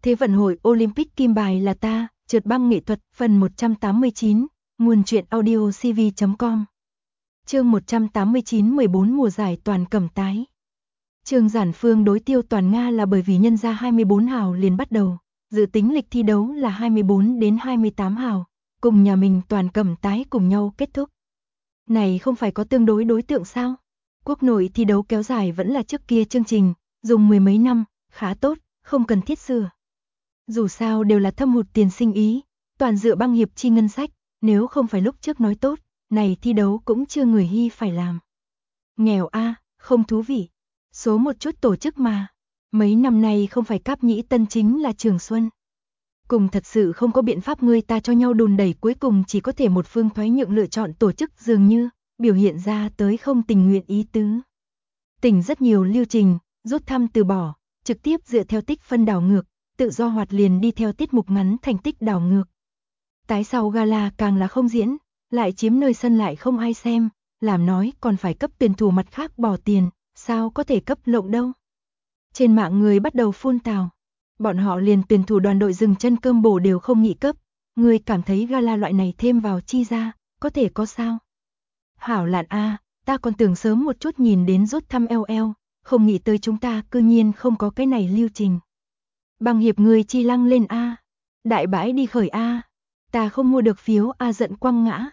Thế vận hội Olympic kim bài là ta, trượt băng nghệ thuật, phần 189, nguồn truyện audio cv.com. Chương 189 14 mùa giải toàn cầm tái. Trương Giản Phương đối Tiêu Toàn Nga là bởi vì nhân ra 24 hào liền bắt đầu, dự tính lịch thi đấu là 24 đến 28 hào, cùng nhà mình toàn cầm tái cùng nhau kết thúc. Này không phải có tương đối đối tượng sao? Quốc nội thi đấu kéo dài vẫn là trước kia chương trình, dùng mười mấy năm, khá tốt, không cần thiết sửa. Dù sao đều là thâm hụt tiền sinh ý, toàn dựa băng hiệp chi ngân sách, nếu không phải lúc trước nói tốt, này thi đấu cũng chưa người hy phải làm. Nghèo a, không thú vị. Số một chút tổ chức mà. Mấy năm nay không phải Cáp Nhĩ Tân chính là Trường Xuân. Cùng thật sự không có biện pháp người ta cho nhau đùn đẩy, cuối cùng chỉ có thể một phương thoái nhượng lựa chọn tổ chức, dường như biểu hiện ra tới không tình nguyện ý tứ. Tỉnh rất nhiều lưu trình, rút thăm từ bỏ, trực tiếp dựa theo tích phân đảo ngược, tự do hoạt liền đi theo tiết mục ngắn thành tích đảo ngược. Tái sau gala càng là không diễn, lại chiếm nơi sân lại không ai xem, làm nói còn phải cấp tuyển thủ mặt khác bỏ tiền, sao có thể cấp lộng đâu. Trên mạng người bắt đầu phun tào, bọn họ liền tuyển thủ đoàn đội dừng chân cơm bổ đều không nghĩ cấp, người cảm thấy gala loại này thêm vào chi ra, có thể có sao. Hảo lạn a, ta còn tưởng sớm một chút nhìn đến rút thăm LL, không nghĩ tới chúng ta cư nhiên không có cái này lưu trình. Băng hiệp người chi lăng lên a, đại bãi đi khởi a, ta không mua được phiếu a, giận quăng ngã.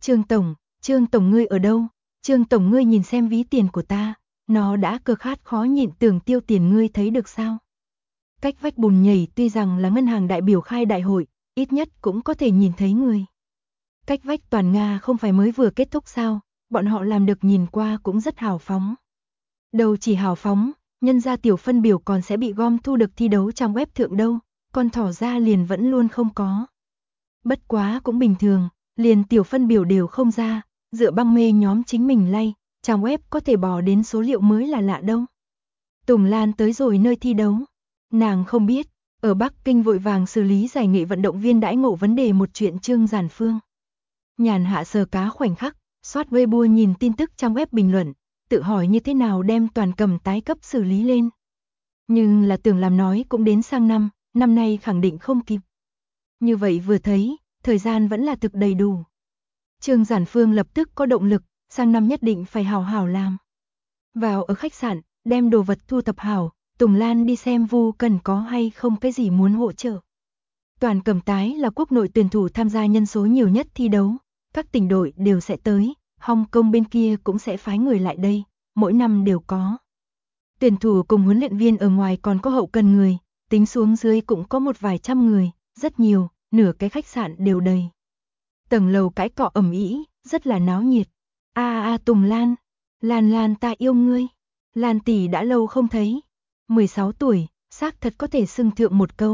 Trương tổng ngươi ở đâu? Trương tổng ngươi nhìn xem ví tiền của ta, nó đã cơ khát khó nhịn tưởng tiêu tiền, ngươi thấy được sao? Cách vách bùn nhảy tuy rằng là ngân hàng đại biểu khai đại hội, ít nhất cũng có thể nhìn thấy người. Cách vách toàn Nga không phải mới vừa kết thúc sao, bọn họ làm được nhìn qua cũng rất hào phóng. Đầu chỉ hào phóng, nhân ra tiểu phân biểu còn sẽ bị gom thu được thi đấu trong web thượng đâu, còn thỏ ra liền vẫn luôn không có. Bất quá cũng bình thường, liền tiểu phân biểu đều không ra, dựa băng mê nhóm chính mình lay, trong web có thể bỏ đến số liệu mới là lạ đâu. Tùng Lan tới rồi nơi thi đấu, nàng không biết, ở Bắc Kinh vội vàng xử lý giải nghệ vận động viên đãi ngộ vấn đề một chuyện Trương Giản Phương. Nhàn hạ sờ cá khoảnh khắc, soát Weibo nhìn tin tức trong web bình luận, tự hỏi như thế nào đem toàn cầm tái cấp xử lý lên. Nhưng là tưởng làm nói cũng đến sang năm nay khẳng định không kịp. Như vậy vừa thấy, thời gian vẫn là thực đầy đủ. Trương Giản Phương lập tức có động lực, sang năm nhất định phải hào hào làm. Vào ở khách sạn, đem đồ vật thu thập hảo, Tùng Lan đi xem Vu Cần có hay không cái gì muốn hỗ trợ. Toàn cầm tái là quốc nội tuyển thủ tham gia nhân số nhiều nhất thi đấu, các tỉnh đội đều sẽ tới, Hong Kong bên kia cũng sẽ phái người lại đây, mỗi năm đều có. Tuyển thủ cùng huấn luyện viên ở ngoài còn có hậu cần người, tính xuống dưới cũng có một vài trăm người, rất nhiều, nửa cái khách sạn đều đầy. Tầng lầu cãi cọ ầm ĩ, rất là náo nhiệt. Tùng Lan, Lan ta yêu ngươi. Lan tỷ đã lâu không thấy. 16 tuổi, xác thật có thể xưng thượng một câu.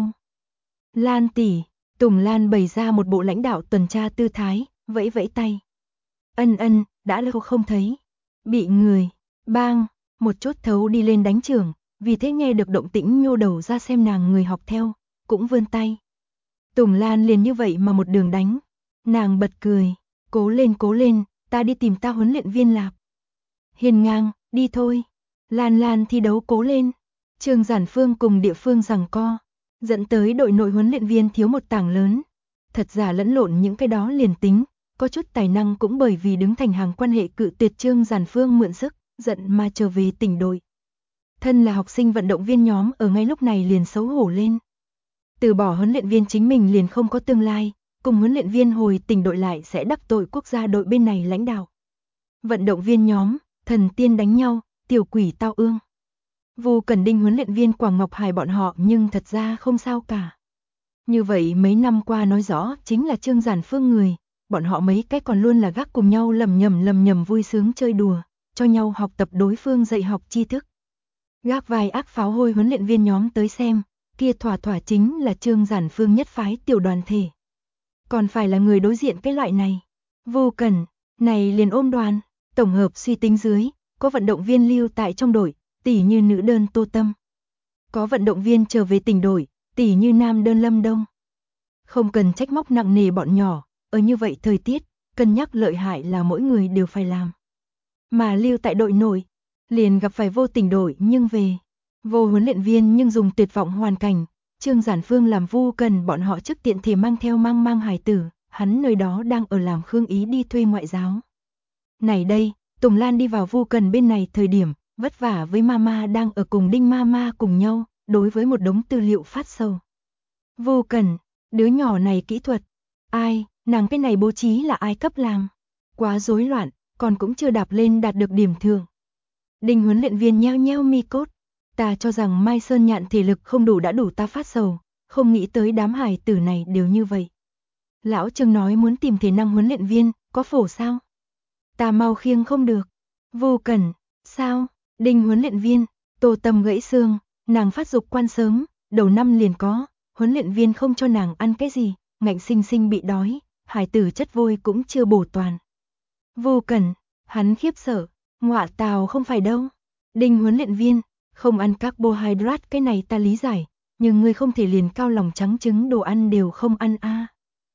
Lan tỷ, Tùng Lan bày ra một bộ lãnh đạo tuần tra tư thái, vẫy vẫy tay. Ân, đã lâu không thấy. Bị người, bang, một chốt thấu đi lên đánh trưởng, vì thế nghe được động tĩnh nhô đầu ra xem nàng người học theo, cũng vươn tay. Tùng Lan liền như vậy mà một đường đánh. Nàng bật cười, cố lên, ta đi tìm ta huấn luyện viên Lạp. Hiền ngang, đi thôi. Lan thi đấu cố lên. Trương Giản Phương cùng địa phương giằng co, dẫn tới đội nội huấn luyện viên thiếu một tảng lớn. Thật giả lẫn lộn những cái đó liền tính, có chút tài năng cũng bởi vì đứng thành hàng quan hệ cự tuyệt Trương Giản Phương mượn sức, giận mà trở về tỉnh đội. Thân là học sinh vận động viên nhóm ở ngay lúc này liền xấu hổ lên. Từ bỏ huấn luyện viên chính mình liền không có tương lai, cùng huấn luyện viên hồi tỉnh đội lại sẽ đắc tội quốc gia đội bên này lãnh đạo. Vận động viên nhóm, thần tiên đánh nhau, tiểu quỷ tao ương. Vu Cẩn Đinh huấn luyện viên Quảng Ngọc Hải bọn họ nhưng thật ra không sao cả. Như vậy mấy năm qua nói rõ chính là Trương Giản Phương người, bọn họ mấy cái còn luôn là gác cùng nhau lầm nhầm vui sướng chơi đùa, cho nhau học tập đối phương dạy học tri thức. Gác vai ác pháo hôi huấn luyện viên nhóm tới xem, kia thỏa chính là Trương Giản Phương nhất phái tiểu đoàn thể. Còn phải là người đối diện cái loại này. Vô Cần, này liền ôm đoàn, tổng hợp suy tính dưới, có vận động viên lưu tại trong đội, tỉ như nữ đơn Tô Tâm. Có vận động viên trở về tỉnh đội, tỉ như nam đơn Lâm Đông. Không cần trách móc nặng nề bọn nhỏ, ở như vậy thời tiết, cân nhắc lợi hại là mỗi người đều phải làm. Mà lưu tại đội nội, liền gặp phải vô tỉnh đội nhưng về. Vô huấn luyện viên nhưng dùng tuyệt vọng hoàn cảnh, Trương Giản Phương làm Vu Cần bọn họ trước tiện thể mang theo mang hài tử, hắn nơi đó đang ở làm Khương Ý đi thuê ngoại giáo. Này đây, Tùng Lan đi vào Vu Cần bên này thời điểm, vất vả với mama đang ở cùng Đinh mama cùng nhau, đối với một đống tư liệu phát sầu. Vu Cần, đứa nhỏ này kỹ thuật, ai, nàng cái này bố trí là ai cấp làm? Quá rối loạn, còn cũng chưa đạp lên đạt được điểm thưởng. Đinh huấn luyện viên nheo nheo mi cốt, ta cho rằng Mai Sơn Nhạn thể lực không đủ đã đủ ta phát sầu, không nghĩ tới đám hài tử này đều như vậy. Lão Trương nói muốn tìm thể năng huấn luyện viên, có phổ sao? Ta mau khiêng không được. Vô Cẩn, sao? Đinh huấn luyện viên, Tô Tâm gãy xương, nàng phát dục quan sớm, đầu năm liền có, huấn luyện viên không cho nàng ăn cái gì, ngạnh sinh sinh bị đói, hài tử chất vôi cũng chưa bổ toàn. Vô Cẩn, hắn khiếp sợ, ngọa tào không phải đâu. Đinh huấn luyện viên, không ăn carbohydrate cái này ta lý giải, nhưng ngươi không thể liền cao lòng trắng trứng đồ ăn đều không ăn a.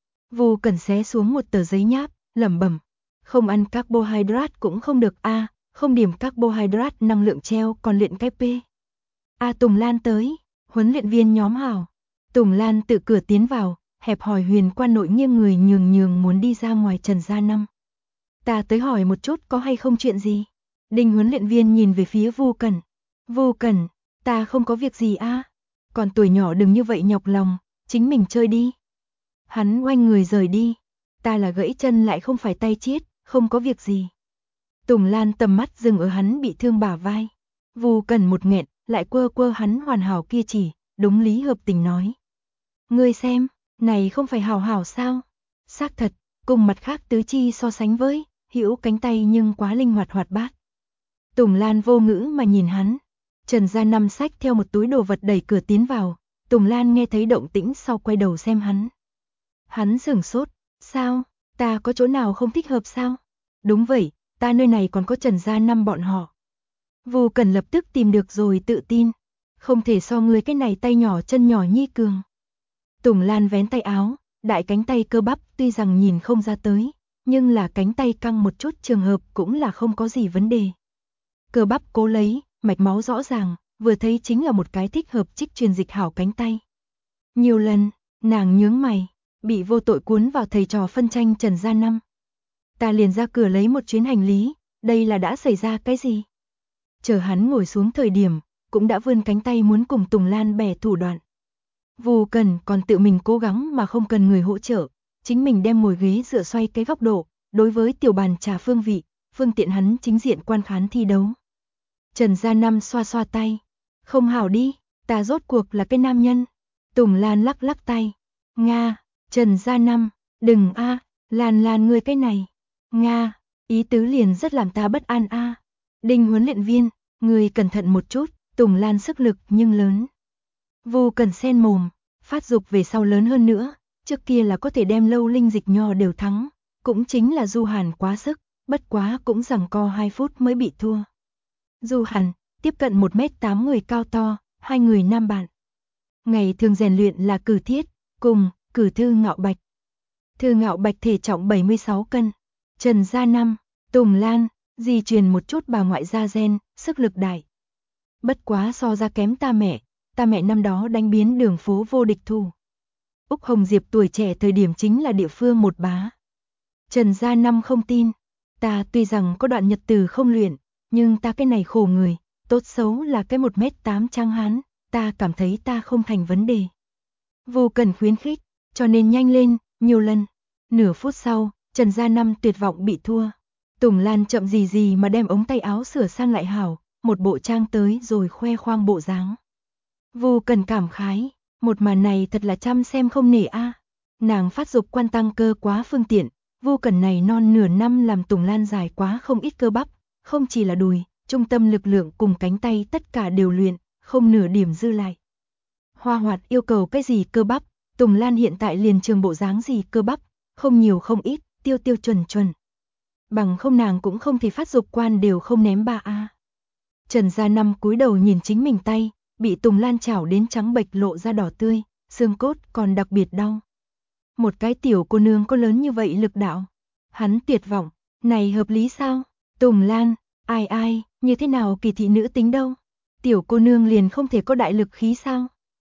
Vô Cẩn xé xuống một tờ giấy nháp, lẩm bẩm, không ăn carbohydrate cũng không được a, không điểm carbohydrate năng lượng treo còn luyện cái P. Tùng Lan tới, huấn luyện viên nhóm hảo. Tùng Lan tự cửa tiến vào, hẹp hỏi Huyền Quan Nội nghiêng người nhường muốn đi ra ngoài Trần Gia Năm. Ta tới hỏi một chút có hay không chuyện gì? Đinh huấn luyện viên nhìn về phía Vu Cẩn. Vu Cẩn, ta không có việc gì a. Còn tuổi nhỏ đừng như vậy nhọc lòng, chính mình chơi đi. Hắn oanh người rời đi. Ta là gãy chân lại không phải tay chết, không có việc gì. Tùng Lan tầm mắt dừng ở hắn bị thương bả vai. Vu Cẩn một nghẹn, lại quơ hắn hoàn hảo kia chỉ, đúng lý hợp tình nói. Ngươi xem, này không phải hảo hảo sao? Xác thật, cùng mặt khác tứ chi so sánh với, hữu cánh tay nhưng quá linh hoạt hoạt bát. Tùng Lan vô ngữ mà nhìn hắn. Trần Gia Năm xách theo một túi đồ vật đẩy cửa tiến vào. Tùng Lan nghe thấy động tĩnh sau quay đầu xem hắn. Hắn sửng sốt. Sao? Ta có chỗ nào không thích hợp sao? Đúng vậy, ta nơi này còn có Trần Gia Năm bọn họ. Vu Cần lập tức tìm được rồi tự tin. Không thể so ngươi cái này tay nhỏ chân nhỏ nhi cường. Tùng Lan vén tay áo, đại cánh tay cơ bắp tuy rằng nhìn không ra tới, nhưng là cánh tay căng một chút trường hợp cũng là không có gì vấn đề. Cơ bắp cố lấy, mạch máu rõ ràng, vừa thấy chính là một cái thích hợp trích truyền dịch hảo cánh tay. Nhiều lần, nàng nhướng mày, bị vô tội cuốn vào thầy trò phân tranh Trần Gia Năm. Ta liền ra cửa lấy một chuyến hành lý, đây là đã xảy ra cái gì? Chờ hắn ngồi xuống thời điểm, cũng đã vươn cánh tay muốn cùng Tùng Lan bẻ thủ đoạn. Vu Cần còn tự mình cố gắng mà không cần người hỗ trợ, chính mình đem ngồi ghế dựa xoay cái góc độ, đối với tiểu bàn trà phương vị, phương tiện hắn chính diện quan khán thi đấu. Trần Gia Năm xoa xoa tay, không hảo đi, ta rốt cuộc là cái nam nhân. Tùng Lan lắc lắc tay, Nga, Trần Gia Năm, đừng a, Lan ngươi cái này, Nga, ý tứ liền rất làm ta bất an a. Đinh huấn luyện viên, ngươi cẩn thận một chút, Tùng Lan sức lực nhưng lớn. Vu Cần sen mồm, phát dục về sau lớn hơn nữa, trước kia là có thể đem Lâu Linh Dịch Nho đều thắng, cũng chính là Du Hàn quá sức, bất quá cũng giằng co 2 phút mới bị thua. Du Hàn, tiếp cận 1m8 người cao to, hai người nam bạn. Ngày thường rèn luyện là Cử Thiết, cùng Cử Thư Ngạo Bạch. Thư Ngạo Bạch thể trọng 76 cân. Trần Gia Năm, Tùng Lan, di truyền một chút bà ngoại gia gen, sức lực đại. Bất quá so ra kém ta mẹ năm đó đánh biến đường phố vô địch thủ. Úc Hồng Diệp tuổi trẻ thời điểm chính là địa phương một bá. Trần Gia Năm không tin, ta tuy rằng có đoạn nhật từ không luyện, nhưng ta cái này khổ người, tốt xấu là cái 1m8 trắng hán, ta cảm thấy ta không thành vấn đề. Vô cần khuyến khích, cho nên nhanh lên, nhiều lần. Nửa phút sau, Trần Gia Năm tuyệt vọng bị thua. Tùng Lan chậm gì mà đem ống tay áo sửa sang lại hảo, một bộ trang tới rồi khoe khoang bộ dáng. Vô cần cảm khái, một màn này thật là chăm xem không nể a. Nàng phát dục quan tăng cơ quá phương tiện, Vô Cần này non nửa năm làm Tùng Lan dài quá không ít cơ bắp, không chỉ là đùi, trung tâm lực lượng cùng cánh tay tất cả đều luyện, không nửa điểm dư lại. Hoa Hoạt yêu cầu cái gì cơ bắp, Tùng Lan hiện tại liền trường bộ dáng gì cơ bắp, không nhiều không ít, tiêu chuẩn. Bằng không nàng cũng không thể phát dục quan đều không ném ba a. Trần Gia Năm cúi đầu nhìn chính mình tay, bị Tùng Lan chảo đến trắng bệch lộ ra đỏ tươi, xương cốt còn đặc biệt đau. Một cái tiểu cô nương có lớn như vậy lực đạo. Hắn tuyệt vọng, này hợp lý sao? Tùng Lan, ai, như thế nào kỳ thị nữ tính đâu? Tiểu cô nương liền không thể có đại lực khí sao?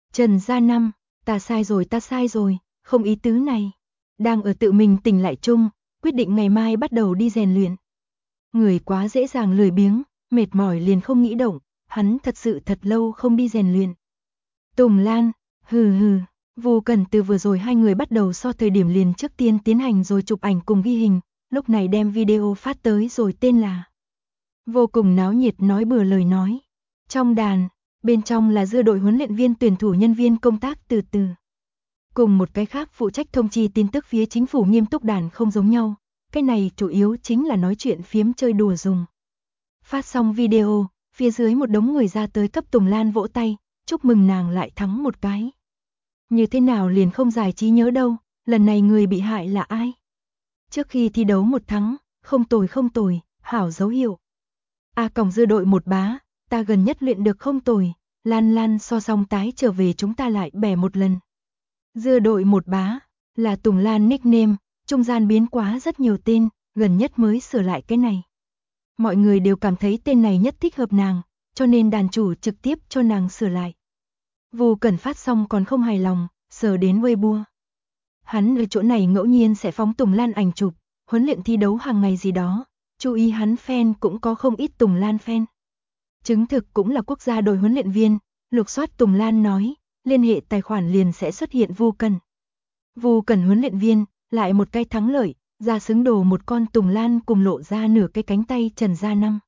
Trần Gia Năm, ta sai rồi, không ý tứ này. Đang ở tự mình tỉnh lại chung, quyết định ngày mai bắt đầu đi rèn luyện. Người quá dễ dàng lười biếng, mệt mỏi liền không nghĩ động, hắn thật sự thật lâu không đi rèn luyện. Tùng Lan, hừ hừ, Vu Cẩn từ vừa rồi hai người bắt đầu so thời điểm liền trước tiên tiến hành rồi chụp ảnh cùng ghi hình, lúc này đem video phát tới rồi tên là vô cùng náo nhiệt nói bừa lời nói. Trong đàn, bên trong là dưa đội huấn luyện viên tuyển thủ nhân viên công tác từ từ. Cùng một cái khác phụ trách thông chi tin tức phía chính phủ nghiêm túc đàn không giống nhau, cái này chủ yếu chính là nói chuyện phiếm chơi đùa dùng. Phát xong video, phía dưới một đống người ra tới cấp Tùng Lan vỗ tay, chúc mừng nàng lại thắng một cái. Như thế nào liền không giải trí nhớ đâu, lần này người bị hại là ai? Trước khi thi đấu một thắng, không tồi, hảo dấu hiệu. Còng dưa đội một bá, ta gần nhất luyện được không tồi, Lan so xong tái trở về chúng ta lại bẻ một lần. Dưa đội một bá, là Tùng Lan nickname, trung gian biến quá rất nhiều tên, gần nhất mới sửa lại cái này. Mọi người đều cảm thấy tên này nhất thích hợp nàng, cho nên đàn chủ trực tiếp cho nàng sửa lại. Vu Cẩn phát xong còn không hài lòng, sờ đến Weibo. Hắn ở chỗ này ngẫu nhiên sẽ phóng Tùng Lan ảnh chụp, huấn luyện thi đấu hàng ngày gì đó, chú ý hắn fan cũng có không ít Tùng Lan fan. Chứng thực cũng là quốc gia đội huấn luyện viên, lục soát Tùng Lan nói, liên hệ tài khoản liền sẽ xuất hiện Vu Cẩn. Vu Cẩn huấn luyện viên, lại một cái thắng lợi, ra xứng đồ một con Tùng Lan cùng lộ ra nửa cái cánh tay Trần Gia Năm.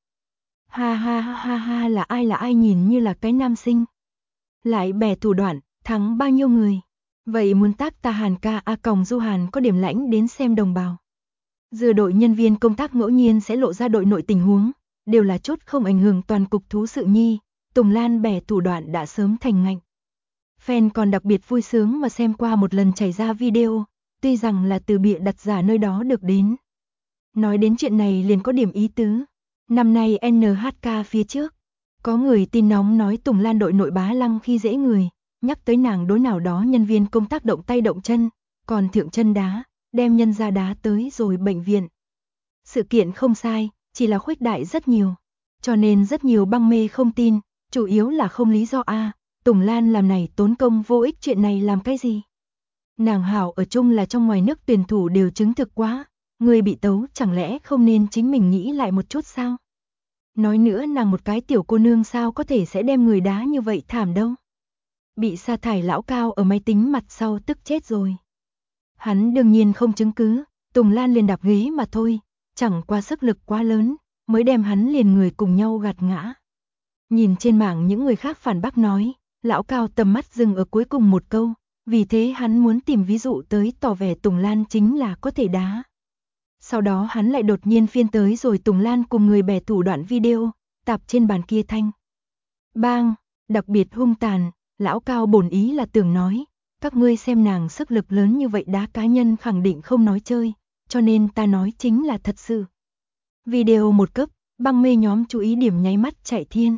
Ha, là ai nhìn như là cái nam sinh. Lại bẻ thủ đoạn, thắng bao nhiêu người. Vậy muốn tác ta Hàn ca còng Du Hàn có điểm lãnh đến xem đồng bào. Dưa đội nhân viên công tác ngẫu nhiên sẽ lộ ra đội nội tình huống, đều là chút không ảnh hưởng toàn cục thú sự nhi, Tùng Lan bẻ thủ đoạn đã sớm thành ngạnh. Fan còn đặc biệt vui sướng mà xem qua một lần chảy ra video, tuy rằng là từ bịa đặt giả nơi đó được đến. Nói đến chuyện này liền có điểm ý tứ. Năm nay NHK phía trước, có người tin nóng nói Tùng Lan đội nội bá lăng khi dễ người, nhắc tới nàng đối nào đó nhân viên công tác động tay động chân, còn thượng chân đá, đem nhân ra đá tới rồi bệnh viện. Sự kiện không sai, chỉ là khuếch đại rất nhiều, cho nên rất nhiều băng mê không tin, chủ yếu là không lý do Tùng Lan làm này tốn công vô ích chuyện này làm cái gì. Nàng hảo ở chung là trong ngoài nước tuyển thủ đều chứng thực quá, người bị tấu chẳng lẽ không nên chính mình nghĩ lại một chút sao? Nói nữa nàng một cái tiểu cô nương sao có thể sẽ đem người đá như vậy thảm đâu. Bị sa thải lão Cao ở máy tính mặt sau tức chết rồi. Hắn đương nhiên không chứng cứ, Tùng Lan liền đạp ghế mà thôi, chẳng qua sức lực quá lớn, mới đem hắn liền người cùng nhau gạt ngã. Nhìn trên mạng những người khác phản bác nói, lão Cao tầm mắt dừng ở cuối cùng một câu, vì thế hắn muốn tìm ví dụ tới tỏ vẻ Tùng Lan chính là có thể đá. Sau đó hắn lại đột nhiên phiên tới rồi Tùng Lan cùng người bẻ thủ đoạn video, tạp trên bàn kia thanh. Bang, đặc biệt hung tàn, lão Cao bổn ý là tưởng nói, các ngươi xem nàng sức lực lớn như vậy đá cá nhân khẳng định không nói chơi, cho nên ta nói chính là thật sự. Video một cấp, băng mê nhóm chú ý điểm nháy mắt chạy thiên.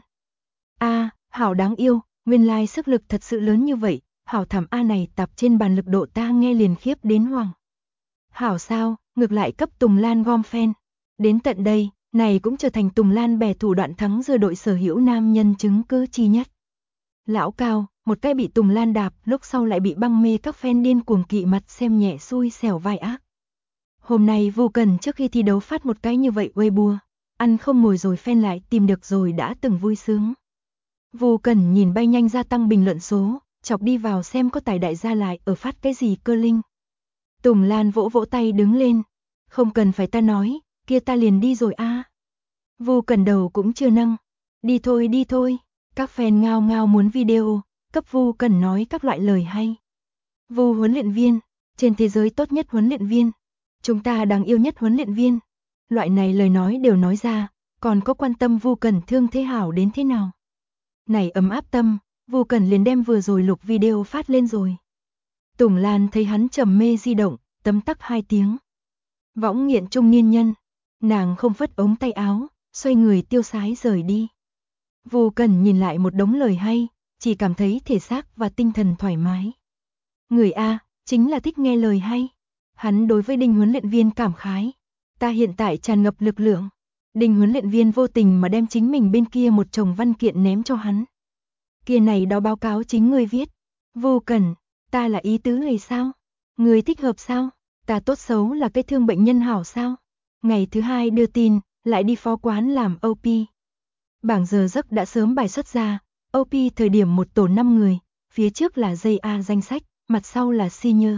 Hảo đáng yêu, nguyên lai sức lực thật sự lớn như vậy, hảo thảm này tạp trên bàn lực độ ta nghe liền khiếp đến hoảng. Hảo sao, ngược lại cấp Tùng Lan gom fan. Đến tận đây, này cũng trở thành Tùng Lan bẻ thủ đoạn thắng dưa đội sở hữu nam nhân chứng cứ chi nhất. Lão Cao, một cái bị Tùng Lan đạp, lúc sau lại bị băng mê các fan điên cuồng kỵ mặt xem nhẹ xui xẻo vai ác. Hôm nay Vu Cẩn trước khi thi đấu phát một cái như vậy Weibo, ăn không ngồi rồi fan lại tìm được rồi đã từng vui sướng. Vu Cẩn nhìn bay nhanh gia tăng bình luận số, chọc đi vào xem có tài đại gia lại ở phát cái gì cơ linh. Tùng Lan vỗ vỗ tay đứng lên, không cần phải ta nói, kia ta liền đi rồi Vu Cẩn đầu cũng chưa nâng, đi thôi, các fan ngao ngao muốn video, cấp Vu Cẩn nói các loại lời hay. Vu huấn luyện viên, trên thế giới tốt nhất huấn luyện viên, chúng ta đáng yêu nhất huấn luyện viên. Loại này lời nói đều nói ra, còn có quan tâm Vu Cẩn thương thế hảo đến thế nào. Này ấm áp tâm, Vu Cẩn liền đem vừa rồi lục video phát lên rồi. Tùng Lan thấy hắn trầm mê di động, tấm tắc 2 tiếng. Võng nghiện trung niên nhân, nàng không phất ống tay áo, xoay người tiêu sái rời đi. Vu Cẩn nhìn lại một đống lời hay, chỉ cảm thấy thể xác và tinh thần thoải mái. Người chính là thích nghe lời hay. Hắn đối với Đinh huấn luyện viên cảm khái. Ta hiện tại tràn ngập lực lượng. Đinh huấn luyện viên vô tình mà đem chính mình bên kia một chồng văn kiện ném cho hắn. Kia này đó báo cáo chính ngươi viết. Vô Cẩn, ta là ý tứ này sao? Người thích hợp sao? Ta tốt xấu là cái thương bệnh nhân hảo sao? Ngày thứ hai đưa tin, lại đi phó quán làm OP. Bảng giờ giấc đã sớm bài xuất ra, OP thời điểm một tổ 5 người, phía trước là JA danh sách, mặt sau là senior.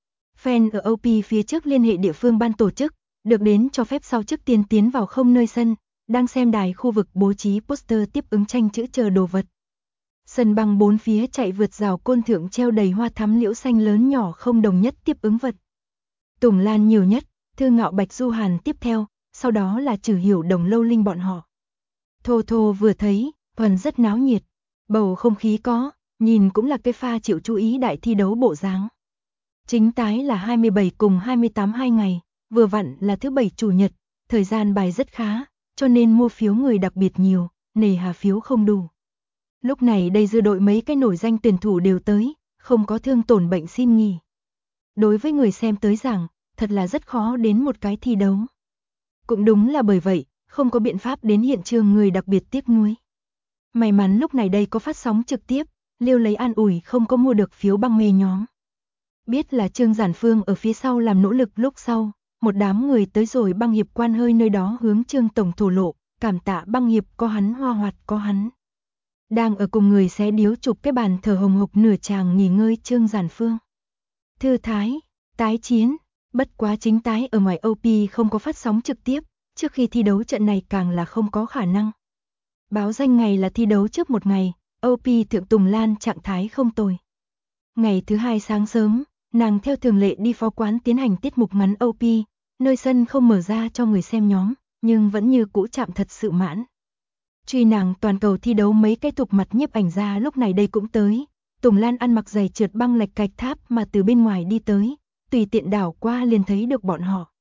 Fan ở OP phía trước liên hệ địa phương ban tổ chức, được đến cho phép sau trước tiên tiến vào không nơi sân, đang xem đài khu vực bố trí poster tiếp ứng tranh chữ chờ đồ vật. Sân băng bốn phía chạy vượt rào côn thượng treo đầy hoa thắm liễu xanh lớn nhỏ không đồng nhất tiếp ứng vật. Tùng Lan nhiều nhất, Thư Ngạo Bạch Du Hàn tiếp theo, sau đó là Trừ Hiểu Đồng Lâu Linh bọn họ. Thô Thô vừa thấy, phần rất náo nhiệt, bầu không khí có, nhìn cũng là cái pha chịu chú ý đại thi đấu bộ dáng. Chính tái là 27 cùng 28 2 ngày, vừa vặn là thứ bảy chủ nhật, thời gian bài rất khá, cho nên mua phiếu người đặc biệt nhiều, nề hà phiếu không đủ. Lúc này đây dư đội mấy cái nổi danh tuyển thủ đều tới, không có thương tổn bệnh xin nghỉ. Đối với người xem tới giảng, thật là rất khó đến một cái thi đấu. Cũng đúng là bởi vậy, không có biện pháp đến hiện trường người đặc biệt tiếc nuối. May mắn lúc này đây có phát sóng trực tiếp, Liêu lấy an ủi không có mua được phiếu băng mê nhóm. Biết là Trương Giản Phương ở phía sau làm nỗ lực lúc sau, một đám người tới rồi băng hiệp quan hơi nơi đó hướng Trương Tổng thổ lộ, cảm tạ băng hiệp có hắn hoa hoạt có hắn. Đang ở cùng người xé điếu chụp cái bàn thở hồng hộc nửa chàng nghỉ ngơi Trương Giản Phương. Thư thái, tái chiến, bất quá chính tái ở ngoài OP không có phát sóng trực tiếp, trước khi thi đấu trận này càng là không có khả năng. Báo danh ngày là thi đấu trước một ngày, OP Thượng Tùng Lan trạng thái không tồi. Ngày thứ hai sáng sớm, nàng theo thường lệ đi phó quán tiến hành tiết mục ngắn OP, nơi sân không mở ra cho người xem nhóm, nhưng vẫn như cũ chạm thật sự mãn. Truy nàng toàn cầu thi đấu mấy cái tục mặt nhiếp ảnh ra lúc này đây cũng tới. Tùng Lan ăn mặc giày trượt băng lạch cạch tháp mà từ bên ngoài đi tới, tùy tiện đảo qua liền thấy được bọn họ.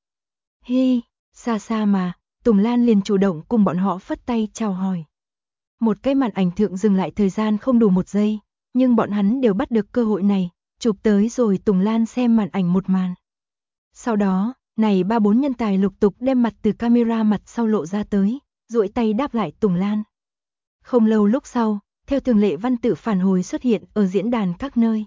Hi, xa xa mà, Tùng Lan liền chủ động cùng bọn họ phất tay chào hỏi. Một cái màn ảnh thượng dừng lại thời gian không đủ 1 giây, nhưng bọn hắn đều bắt được cơ hội này, chụp tới rồi Tùng Lan xem màn ảnh một màn. Sau đó, này 3-4 nhân tài lục tục đem mặt từ camera mặt sau lộ ra tới, duỗi tay đáp lại Tùng Lan. Không lâu lúc sau, theo thường lệ văn tự phản hồi xuất hiện ở diễn đàn các nơi.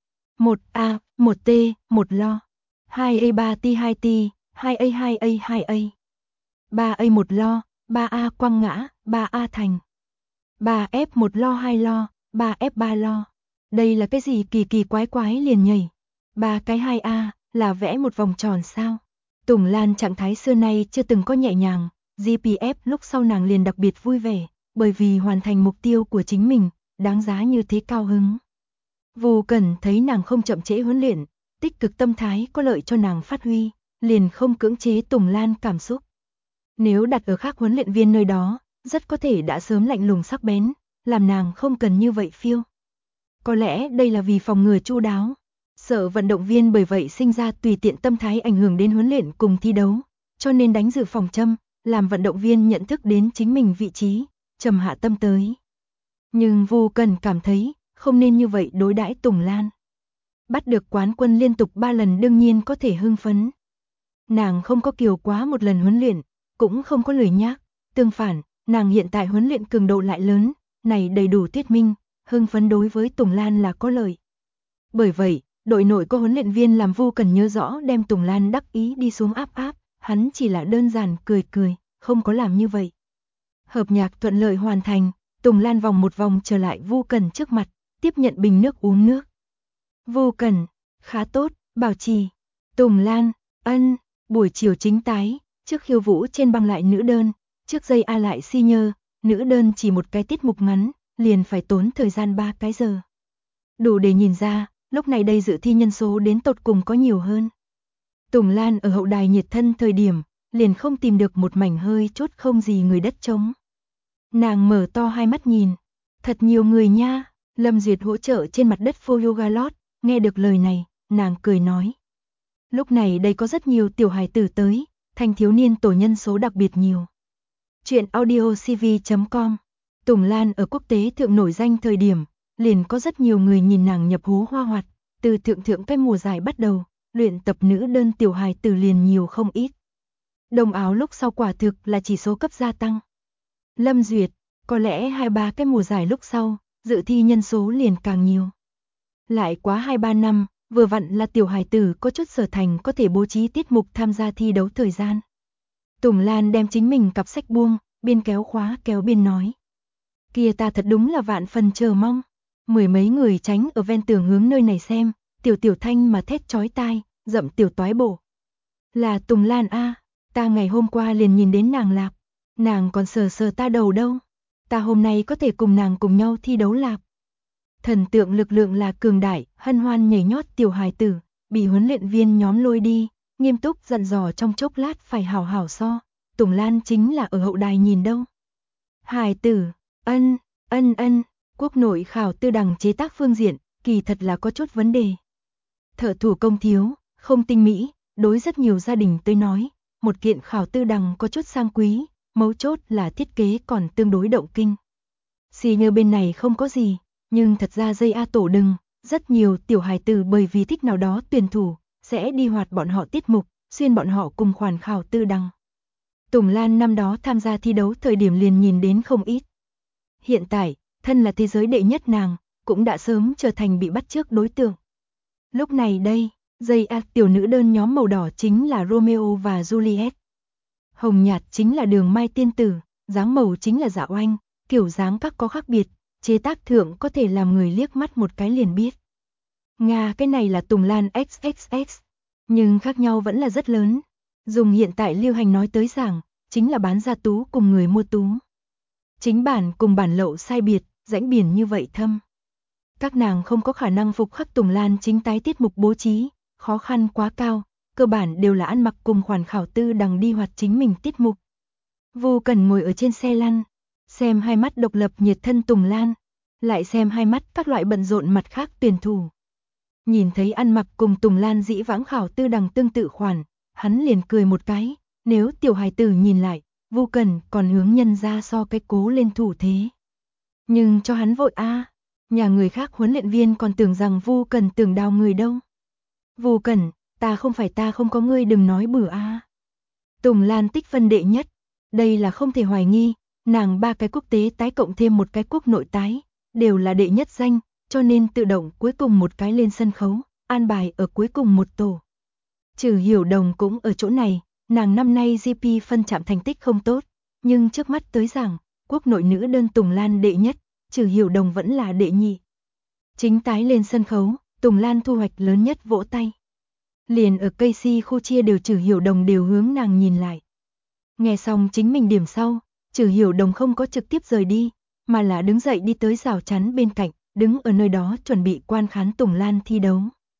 1A, 1T, 1 lo. 2A 3T 2T, 2A 2A 2A. 3A 1 lo, 3A quăng ngã, 3A thành. 3F 1 lo 2 lo, 3F 3 lo. Đây là cái gì kỳ kỳ quái quái liền nhảy. 3 cái 2A là vẽ một vòng tròn sao. Tùng Lan trạng thái xưa nay chưa từng có nhẹ nhàng, GPF lúc sau nàng liền đặc biệt vui vẻ, bởi vì hoàn thành mục tiêu của chính mình, đáng giá như thế cao hứng. Vô Cẩn thấy nàng không chậm trễ huấn luyện, tích cực tâm thái có lợi cho nàng phát huy, liền không cưỡng chế Tùng Lan cảm xúc. Nếu đặt ở khác huấn luyện viên nơi đó, rất có thể đã sớm lạnh lùng sắc bén, làm nàng không cần như vậy phiêu. Có lẽ đây là vì phòng ngừa chu đáo, sợ vận động viên bởi vậy sinh ra tùy tiện tâm thái ảnh hưởng đến huấn luyện cùng thi đấu, cho nên đánh dự phòng châm, làm vận động viên nhận thức đến chính mình vị trí, trầm hạ tâm tới. Nhưng Vô Cẩn cảm thấy, không nên như vậy đối đãi Tùng Lan. Bắt được quán quân liên tục 3 lần đương nhiên có thể hưng phấn. Nàng không có kiều quá một lần huấn luyện, cũng không có lười nhác, tương phản, nàng hiện tại huấn luyện cường độ lại lớn, này đầy đủ thuyết minh, hưng phấn đối với Tùng Lan là có lợi. Bởi vậy, đội nội có huấn luyện viên làm Vô Cẩn nhớ rõ đem Tùng Lan đắc ý đi xuống áp, hắn chỉ là đơn giản cười, không có làm như vậy. Hợp nhạc thuận lợi hoàn thành, Tùng Lan vòng một vòng trở lại Vô Cẩn trước mặt, tiếp nhận bình nước uống nước. Vô Cẩn, khá tốt, bảo trì. Tùng Lan, ân, buổi chiều chính tái, trước khiêu vũ trên băng lại nữ đơn, trước giây A lại senior, nữ đơn chỉ một cái tiết mục ngắn, liền phải tốn thời gian 3 cái giờ. Đủ để nhìn ra, lúc này đây dự thi nhân số đến tột cùng có nhiều hơn. Tùng Lan ở hậu đài nhiệt thân thời điểm, liền không tìm được một mảnh hơi chốt không gì người đất trống. Nàng mở to hai mắt nhìn, thật nhiều người nha. Lâm Duyệt hỗ trợ trên mặt đất phô yoga lót, nghe được lời này, nàng cười nói. Lúc này đây có rất nhiều tiểu hài tử tới, thanh thiếu niên tổ nhân số đặc biệt nhiều. Chuyện audiocv.com. Tùng Lan ở quốc tế thượng nổi danh thời điểm, liền có rất nhiều người nhìn nàng nhập hú hoa hoạt, từ thượng cái mùa giải bắt đầu, luyện tập nữ đơn tiểu hài tử liền nhiều không ít. Đồng áo lúc sau quả thực là chỉ số cấp gia tăng. Lâm Duyệt, có lẽ 2-3 cái mùa giải lúc sau, dự thi nhân số liền càng nhiều. Lại quá 2-3 năm, vừa vặn là tiểu hài tử có chút sở thành có thể bố trí tiết mục tham gia thi đấu thời gian. Tùng Lan đem chính mình cặp sách buông, biên kéo khóa kéo biên nói. Kia ta thật đúng là vạn phần chờ mong. Mười mấy người tránh ở ven tường hướng nơi này xem, tiểu thanh mà thét chói tai, dậm tiểu toái bộ. Là Tùng Lan a, ta ngày hôm qua liền nhìn đến nàng lạp, nàng còn sờ sờ ta đầu đâu. Ta hôm nay có thể cùng nàng cùng nhau thi đấu lạp. Thần tượng lực lượng là cường đại, hân hoan nhảy nhót tiểu hài tử, bị huấn luyện viên nhóm lôi đi, nghiêm túc dặn dò trong chốc lát phải hảo hảo so. Tùng Lan chính là ở hậu đài nhìn đâu. Hài tử, ân, quốc nội khảo tư đằng chế tác phương diện, kỳ thật là có chút vấn đề. Thợ thủ công thiếu, không tinh mỹ, đối rất nhiều gia đình tới nói, một kiện khảo tư đằng có chút sang quý, mấu chốt là thiết kế còn tương đối động kinh. Xì nhờ bên này không có gì, nhưng thật ra dây A tổ đừng, rất nhiều tiểu hài tử bởi vì thích nào đó tuyển thủ, sẽ đi hoạt bọn họ tiết mục, xuyên bọn họ cùng khoản khảo tư đằng. Tùng Lan năm đó tham gia thi đấu thời điểm liền nhìn đến không ít. Hiện tại, thân là thế giới đệ nhất nàng, cũng đã sớm trở thành bị bắt chước đối tượng. Lúc này đây, dây A tiểu nữ đơn nhóm màu đỏ chính là Romeo và Juliet. Hồng nhạt chính là Đường Mai tiên tử, dáng màu chính là Dạ Oanh, kiểu dáng các có khác biệt, chế tác thượng có thể làm người liếc mắt một cái liền biết. Nga cái này là Tùng Lan XXX, nhưng khác nhau vẫn là rất lớn. Dùng hiện tại lưu hành nói tới rằng, chính là bán ra tú cùng người mua tú. Chính bản cùng bản lậu sai biệt, rãnh biển như vậy thâm. Các nàng không có khả năng phục khắc Tùng Lan chính tái tiết mục bố trí, khó khăn quá cao, cơ bản đều là ăn mặc cùng khoản khảo tư đằng đi hoạt chính mình tiết mục. Vô Cần ngồi ở trên xe lăn, xem hai mắt độc lập nhiệt thân Tùng Lan, lại xem hai mắt các loại bận rộn mặt khác tuyển thủ. Nhìn thấy ăn mặc cùng Tùng Lan dĩ vãng khảo tư đằng tương tự khoản, hắn liền cười một cái, nếu tiểu hài tử nhìn lại, Vô Cần còn hướng nhân ra so cái cố lên thủ thế. Nhưng cho hắn vội nhà người khác huấn luyện viên còn tưởng rằng Vô Cần tưởng đào người đâu. Vô Cần, ta không có ngươi đừng nói bừa Tùng Lan tích phân đệ nhất, đây là không thể hoài nghi, nàng 3 cái quốc tế tái cộng thêm 1 cái quốc nội tái, đều là đệ nhất danh, cho nên tự động cuối cùng 1 cái lên sân khấu, an bài ở cuối cùng 1 tổ. Trừ Hiểu Đồng cũng ở chỗ này, nàng năm nay GP phân chạm thành tích không tốt, nhưng trước mắt tới rằng, quốc nội nữ đơn Tùng Lan đệ nhất, Trừ Hiểu Đồng vẫn là đệ nhị. Chính tái lên sân khấu, Tùng Lan thu hoạch lớn nhất vỗ tay. Liền ở cây si khu chia đều Trừ Hiểu Đồng đều hướng nàng nhìn lại. Nghe xong chính mình điểm sau, Trừ Hiểu Đồng không có trực tiếp rời đi, mà là đứng dậy đi tới rào chắn bên cạnh, đứng ở nơi đó chuẩn bị quan khán Tùng Lan thi đấu.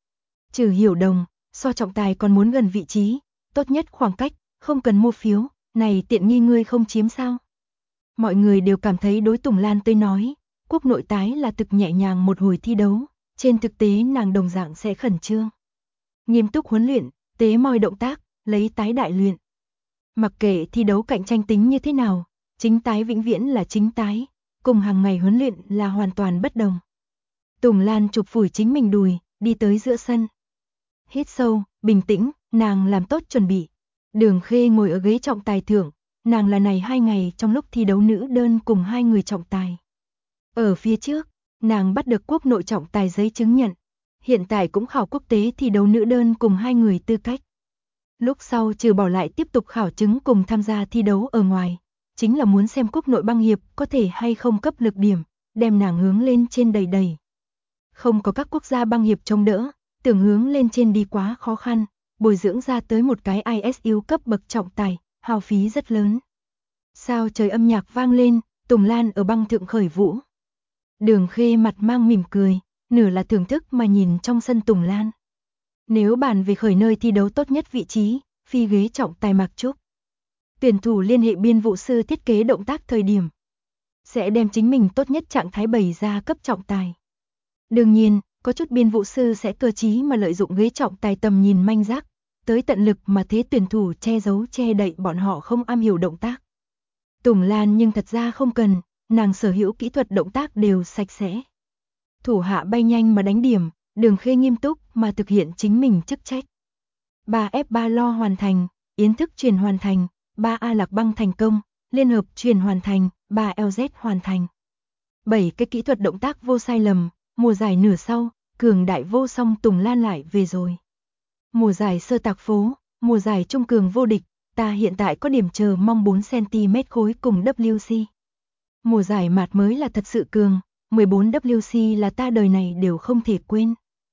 Trừ Hiểu Đồng, so trọng tài còn muốn gần vị trí, tốt nhất khoảng cách, không cần mua phiếu, này tiện nghi ngươi không chiếm sao. Mọi người đều cảm thấy đối Tùng Lan tới nói, quốc nội tái là thực nhẹ nhàng một hồi thi đấu, trên thực tế nàng đồng dạng sẽ khẩn trương. Nghiêm túc huấn luyện, tế moi động tác, lấy tái đại luyện. Mặc kệ thi đấu cạnh tranh tính như thế nào, chính tái vĩnh viễn là chính tái, cùng hàng ngày huấn luyện là hoàn toàn bất đồng. Tùng Lan chụp phủi chính mình đùi, đi tới giữa sân. Hít sâu, bình tĩnh, nàng làm tốt chuẩn bị. Đường Khê ngồi ở ghế trọng tài thượng, nàng là này 2 ngày trong lúc thi đấu nữ đơn cùng 2 người trọng tài. Ở phía trước, nàng bắt được quốc nội trọng tài giấy chứng nhận, hiện tại cũng khảo quốc tế thi đấu nữ đơn cùng 2 người tư cách. Lúc sau trừ bỏ lại tiếp tục khảo chứng cùng tham gia thi đấu ở ngoài, chính là muốn xem quốc nội băng hiệp có thể hay không cấp lực điểm, đem nàng hướng lên trên đầy đầy. Không có các quốc gia băng hiệp chống đỡ, tưởng hướng lên trên đi quá khó khăn, bồi dưỡng ra tới một cái ISU cấp bậc trọng tài, hao phí rất lớn. Sao trời âm nhạc vang lên, Tùng Lan ở băng thượng khởi vũ. Đường Khê mặt mang mỉm cười, nửa là thưởng thức mà nhìn trong sân Tùng Lan. Nếu bàn về khởi nơi thi đấu tốt nhất vị trí, phi ghế trọng tài Mạc Trúc. Tuyển thủ liên hệ biên vụ sư thiết kế động tác thời điểm, sẽ đem chính mình tốt nhất trạng thái bày ra cấp trọng tài. Đương nhiên, có chút biên vụ sư sẽ cơ trí mà lợi dụng ghế trọng tài tầm nhìn manh giác, tới tận lực mà thế tuyển thủ che giấu che đậy bọn họ không am hiểu động tác. Tùng Lan nhưng thật ra không cần, nàng sở hữu kỹ thuật động tác đều sạch sẽ. Thủ hạ bay nhanh mà đánh điểm, Đường Khê nghiêm túc mà thực hiện chính mình chức trách. 3F3 lo hoàn thành, yến thức truyền hoàn thành, 3A lạc băng thành công, liên hợp truyền hoàn thành, 3LZ hoàn thành. 7 cái kỹ thuật động tác vô sai lầm, mùa giải nửa sau, cường đại vô song Tùng Lan lại về rồi. Mùa giải sơ tạc phố, mùa giải trung cường vô địch, ta hiện tại có điểm chờ mong 4cm khối cùng WC. Mùa giải mạt mới là thật sự cường, 14 WC là ta đời này đều không thể quên.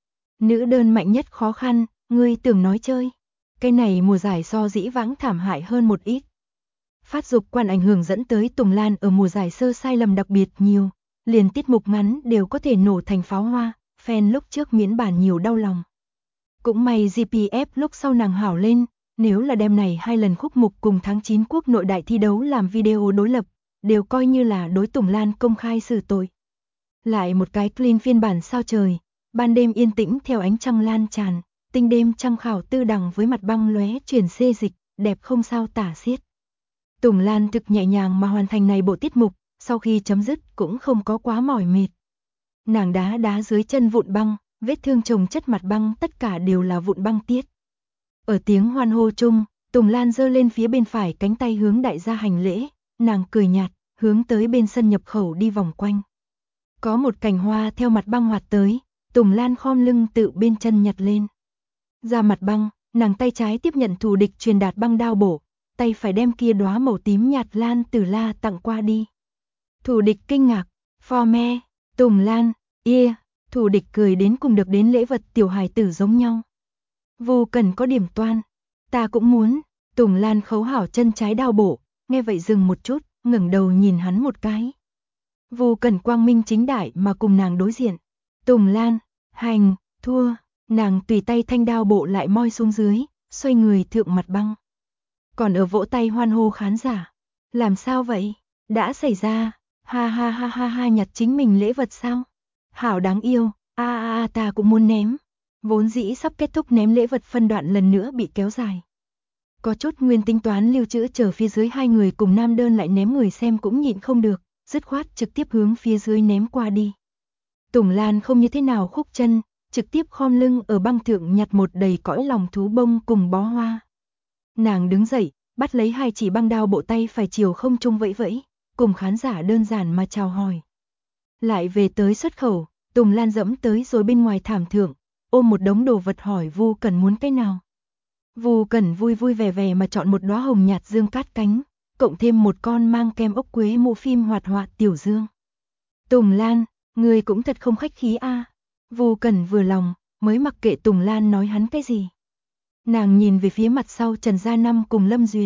Nữ đơn mạnh nhất khó khăn, ngươi tưởng nói chơi. Cái này mùa giải so dĩ vãng thảm hại hơn một ít. Phát dục quan ảnh hưởng dẫn tới Tùng Lan ở mùa giải sơ sai lầm đặc biệt nhiều, liền tiết mục ngắn đều có thể nổ thành pháo hoa, fan lúc trước miễn bản nhiều đau lòng. Cũng may GPF lúc sau nàng hảo lên, nếu là đem này 2 lần khúc mục cùng tháng 9 quốc nội đại thi đấu làm video đối lập, đều coi như là đối Tùng Lan công khai xử tội. Lại một cái clean phiên bản sao trời, ban đêm yên tĩnh theo ánh trăng lan tràn, tinh đêm trăng khảo tư đằng với mặt băng lóe chuyển xê dịch, đẹp không sao tả xiết. Tùng Lan thực nhẹ nhàng mà hoàn thành này bộ tiết mục, sau khi chấm dứt cũng không có quá mỏi mệt. Nàng đá dưới chân vụn băng, vết thương chồng chất mặt băng tất cả đều là vụn băng tiết. Ở tiếng hoan hô chung, Tùng Lan giơ lên phía bên phải cánh tay hướng đại gia hành lễ, nàng cười nhạt, hướng tới bên sân nhập khẩu đi vòng quanh. Có một cành hoa theo mặt băng hoạt tới, Tùng Lan khom lưng tự bên chân nhặt lên. Ra mặt băng, nàng tay trái tiếp nhận thù địch truyền đạt băng đao bổ, tay phải đem kia đóa màu tím nhạt lan tử la tặng qua đi. Thù địch kinh ngạc, phò me, Tùng Lan, thù địch cười đến cùng được đến lễ vật tiểu hài tử giống nhau. Vô cần có điểm toan, ta cũng muốn, Tùng Lan khấu hảo chân trái đao bổ, nghe vậy dừng một chút, ngẩng đầu nhìn hắn một cái. Vô cần quang minh chính đại mà cùng nàng đối diện. Tùng Lan, hành, thua, nàng tùy tay thanh đao bộ lại moi xuống dưới, xoay người thượng mặt băng. Còn ở vỗ tay hoan hô khán giả. Làm sao vậy? Đã xảy ra, ha ha ha ha ha nhặt chính mình lễ vật sao? Hảo đáng yêu, ta cũng muốn ném. Vốn dĩ sắp kết thúc ném lễ vật phân đoạn lần nữa bị kéo dài. Có chút nguyên tính toán lưu trữ chờ phía dưới hai người cùng nam đơn lại ném người xem cũng nhịn không được, dứt khoát trực tiếp hướng phía dưới ném qua đi. Tùng Lan không như thế nào khúc chân, trực tiếp khom lưng ở băng thượng nhặt một đầy cõi lòng thú bông cùng bó hoa. Nàng đứng dậy, bắt lấy hai chỉ băng đao bộ tay phải chiều không trung vẫy vẫy, cùng khán giả đơn giản mà chào hỏi. Lại về tới xuất khẩu, Tùng Lan dẫm tới rồi bên ngoài thảm thượng, ôm một đống đồ vật hỏi Vu Cẩn muốn cái nào. Vu Cẩn vui vui vẻ vẻ mà chọn một đóa hồng nhạt dương cát cánh, cộng thêm một con mang kem ốc quế mũ phim hoạt họa tiểu dương. Tùng Lan, người cũng thật không khách khí a. Vu Cẩn vừa lòng, mới mặc kệ Tùng Lan nói hắn cái gì. Nàng nhìn về phía mặt sau Trần Gia Năm cùng Lâm Duyệt.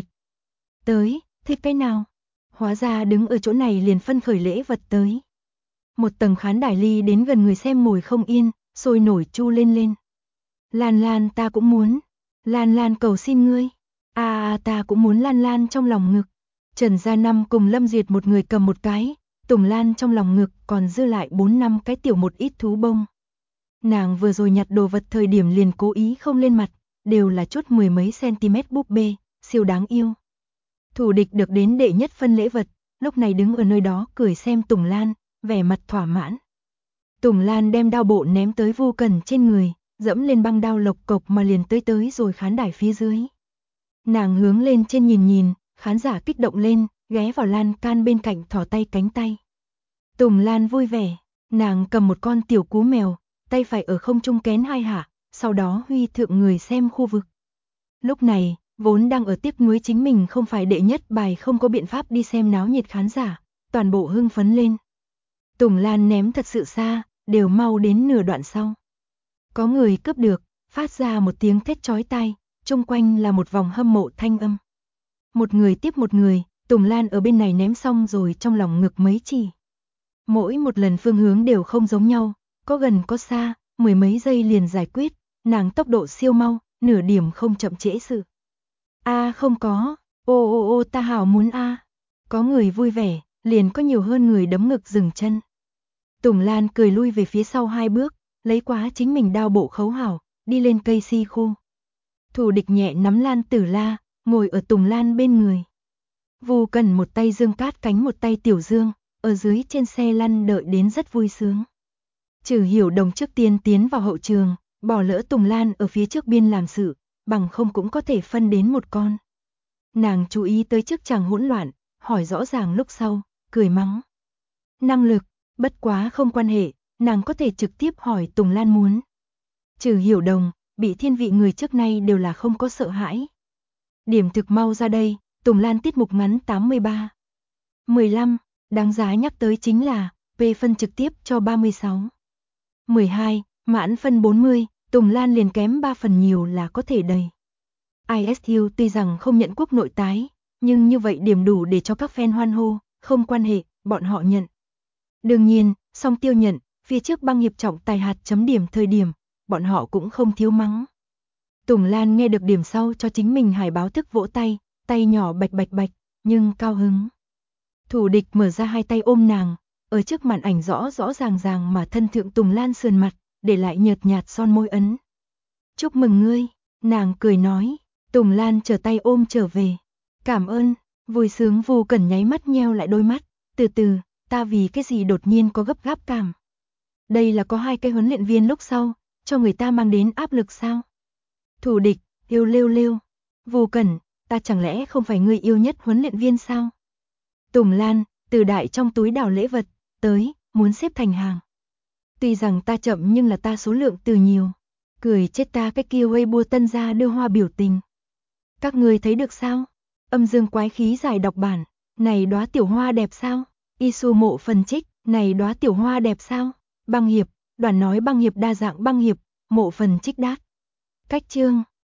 Tới, thích cái nào? Hóa ra đứng ở chỗ này liền phân khởi lễ vật tới. Một tầng khán đài ly đến gần người xem ngồi không yên, sôi nổi chu lên lên. Lan Lan ta cũng muốn. Lan Lan cầu xin ngươi. Ta cũng muốn Lan Lan trong lòng ngực. Trần Gia Năm cùng Lâm Duyệt một người cầm một cái, Tùng Lan trong lòng ngực còn dư lại 4-5 cái tiểu một ít thú bông. Nàng vừa rồi nhặt đồ vật thời điểm liền cố ý không lên mặt, đều là chút 10 mấy cm búp bê, siêu đáng yêu. Thủ địch được đến đệ nhất phân lễ vật, lúc này đứng ở nơi đó cười xem Tùng Lan, vẻ mặt thỏa mãn. Tùng Lan đem đao bộ ném tới Vu Cẩn trên người, dẫm lên băng đao lộc cộc mà liền tới rồi khán đài phía dưới. Nàng hướng lên trên nhìn nhìn, khán giả kích động lên, ghé vào lan can bên cạnh thỏ tay cánh tay. Tùng Lan vui vẻ, nàng cầm một con tiểu cú mèo, tay phải ở không trung kén hai hạ, sau đó huy thượng người xem khu vực. Lúc này, vốn đang ở tiếc nuối chính mình không phải đệ nhất bài không có biện pháp đi xem náo nhiệt khán giả, toàn bộ hưng phấn lên. Tùng Lan ném thật sự xa, đều mau đến nửa đoạn sau. Có người cướp được, phát ra một tiếng thét chói tai, chung quanh là một vòng hâm mộ thanh âm. Một người tiếp một người, Tùng Lan ở bên này ném xong rồi trong lòng ngực mấy chỉ. Mỗi một lần phương hướng đều không giống nhau, có gần có xa, 10 mấy giây liền giải quyết, nàng tốc độ siêu mau, nửa điểm không chậm trễ sự. Không có, ô ta hảo muốn Có người vui vẻ, liền có nhiều hơn người đấm ngực dừng chân. Tùng Lan cười lui về phía sau 2 bước, lấy quá chính mình đao bộ khấu hảo, đi lên cây si khu. Thủ địch nhẹ nắm Lan Tử La, ngồi ở Tùng Lan bên người. Vu Cẩn một tay dương cát cánh một tay tiểu dương, ở dưới trên xe lăn đợi đến rất vui sướng. Trừ Hiểu Đồng trước tiên tiến vào hậu trường, bỏ lỡ Tùng Lan ở phía trước biên làm sự, bằng không cũng có thể phân đến một con. Nàng chú ý tới trước chàng hỗn loạn, hỏi rõ ràng lúc sau, cười mắng. Năng lực, bất quá không quan hệ, nàng có thể trực tiếp hỏi Tùng Lan muốn. Trừ Hiểu Đồng, bị thiên vị người trước nay đều là không có sợ hãi. Điểm thực mau ra đây, Tùng Lan tiết mục ngắn 83. 15, đáng giá nhắc tới chính là, P phân trực tiếp cho 36. 12, mãn phân 40, Tùng Lan liền kém 3 phần nhiều là có thể đầy. ISU tuy rằng không nhận quốc nội tái, nhưng như vậy điểm đủ để cho các fan hoan hô, không quan hệ, bọn họ nhận. Đương nhiên, Song Tiêu nhận, phía trước băng hiệp trọng tài hạt chấm điểm thời điểm, bọn họ cũng không thiếu mắng. Tùng Lan nghe được điểm sau cho chính mình hài báo thức vỗ tay, tay nhỏ bạch bạch bạch, nhưng cao hứng. Thủ địch mở ra hai tay ôm nàng, ở trước màn ảnh rõ rõ ràng ràng mà thân thượng Tùng Lan sườn mặt, để lại nhợt nhạt son môi ấn. Chúc mừng ngươi, nàng cười nói. Tùng Lan trở tay ôm trở về. Cảm ơn, vui sướng Vu Cẩn nháy mắt nheo lại đôi mắt, từ từ, ta vì cái gì đột nhiên có gấp gáp cảm. Đây là có 2 cái huấn luyện viên lúc sau, cho người ta mang đến áp lực sao? Thủ địch, yêu lêu lêu. Vu Cẩn, ta chẳng lẽ không phải người yêu nhất huấn luyện viên sao? Tùng Lan, từ đại trong túi đào lễ vật, tới, muốn xếp thành hàng. Tuy rằng ta chậm nhưng là ta số lượng từ nhiều. Cười chết ta cái kia Weibo tân gia đưa hoa biểu tình. Các người thấy được sao? Âm dương quái khí giải đọc bản, này đóa tiểu hoa đẹp sao? Isu mộ phần trích, này đóa tiểu hoa đẹp sao? Băng hiệp, đoàn nói băng hiệp đa dạng băng hiệp, mộ phần trích đát. Cách chương